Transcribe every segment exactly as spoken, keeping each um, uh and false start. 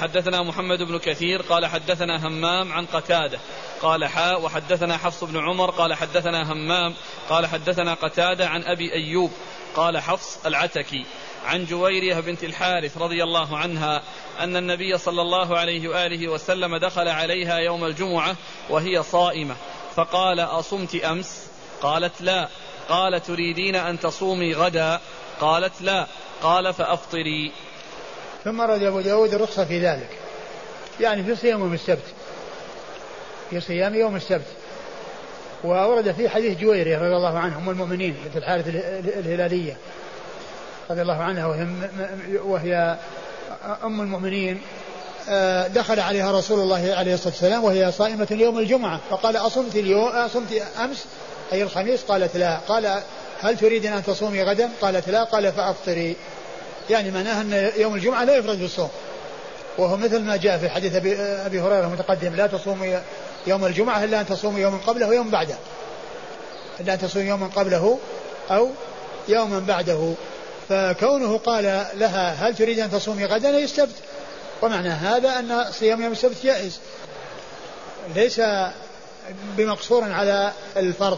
حدثنا محمد بن كثير قال حدثنا همام عن قتادة قال حاء وحدثنا حفص بن عمر قال حدثنا همام قال حدثنا قتادة عن أبي أيوب قال حفص العتكي عن جويرية بنت الحارث رضي الله عنها أن النبي صلى الله عليه وآله وسلم دخل عليها يوم الجمعة وهي صائمة فقال أصمت أمس؟ قالت لا. قال تريدين أن تصومي غدا؟ قالت لا. قال فأفطري. ثم رد أبو داود الرخصة في ذلك، يعني في صيام يوم السبت، في صيام يوم السبت. وورد في حديث جويرية رضي الله عنها أم المؤمنين بنت الحارث الهلالية رضي الله عنها وهي, وهي أم المؤمنين، دخل عليها رسول الله عليه الصلاة والسلام وهي صائمة يوم الجمعة فقال أصمت اليوم أصمت أمس أي الخميس؟ قالت لا. قال هل تريدين أن تصومي غدا؟ قالت لا. قال فأفطري، يعني معناها أن يوم الجمعة لا يفرض بالصوم، وهو مثل ما جاء في حديث أبي, أبي هريرة متقدم لا تصومي يوم الجمعة إلا أن تصومي يوما قبله ويوم بعده، إلا أن تصومي يوما قبله أو يوما بعده. فكونه قال لها هل تريد أن تصومي غدا يستبت، ومعنى هذا أن صيام يوم السبت جائز ليس بمقصور على الفرض.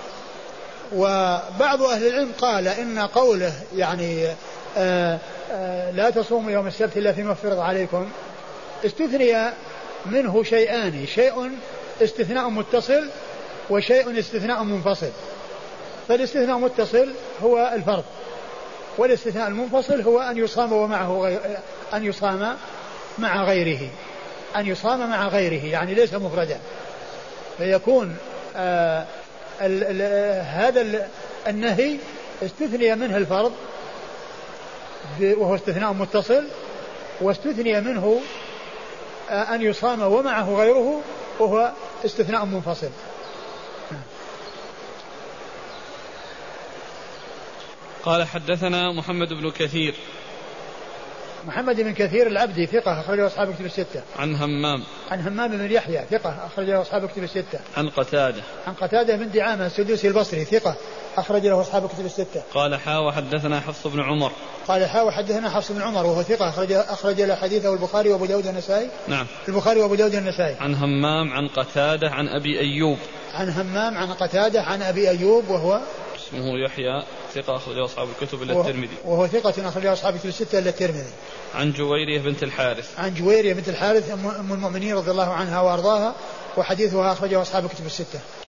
وبعض أهل العلم قال إن قوله يعني آآ آآ لا تصوموا يوم السبت إلا فيما فرض عليكم استثني منه شيئان، شيء استثناء متصل وشيء استثناء منفصل. فالاستثناء المتصل هو الفرض، والاستثناء المنفصل هو أن يصام ومعه غير أن يصام مع غيره أن يصام مع غيره يعني ليس مفردا، فيكون آه ال ال هذا ال النهي استثني منه الفرض وهو استثناء متصل، واستثني منه آه أن يصام ومعه غيره وهو استثناء منفصل. قال حدثنا محمد بن كثير. محمد بن كثير العبدي ثقة أخرجه أصحاب الكتب الستة. عن همام. عن همام بن يحيى ثقة أخرجه أصحاب الكتب الستة. عن قتادة. عن قتادة بن دعامة السدوسي البصري ثقة أخرج له أصحاب الكتب الستة. قال حا وحدثنا حفص بن عمر. قال حا وحدثنا حفص بن عمر وهو ثقة أخرج أخرج له حديثه البخاري وأبو داود النسائي. نعم. البخاري وأبو داود النسائي. عن همام عن قتادة عن أبي أيوب. عن همام عن قتادة عن أبي أيوب وهو اسمه يحيى ثقة أخرجه أصحاب الكتب إلا الترمذي. وهو ثقة أخرجه أصحاب الكتب الستة إلا الترمذي. عن جويرية بنت الحارث. عن جويرية بنت الحارث أم المؤمنين رضي الله عنها وأرضاها، وحديثها أخرجه أصحاب الكتب الستة.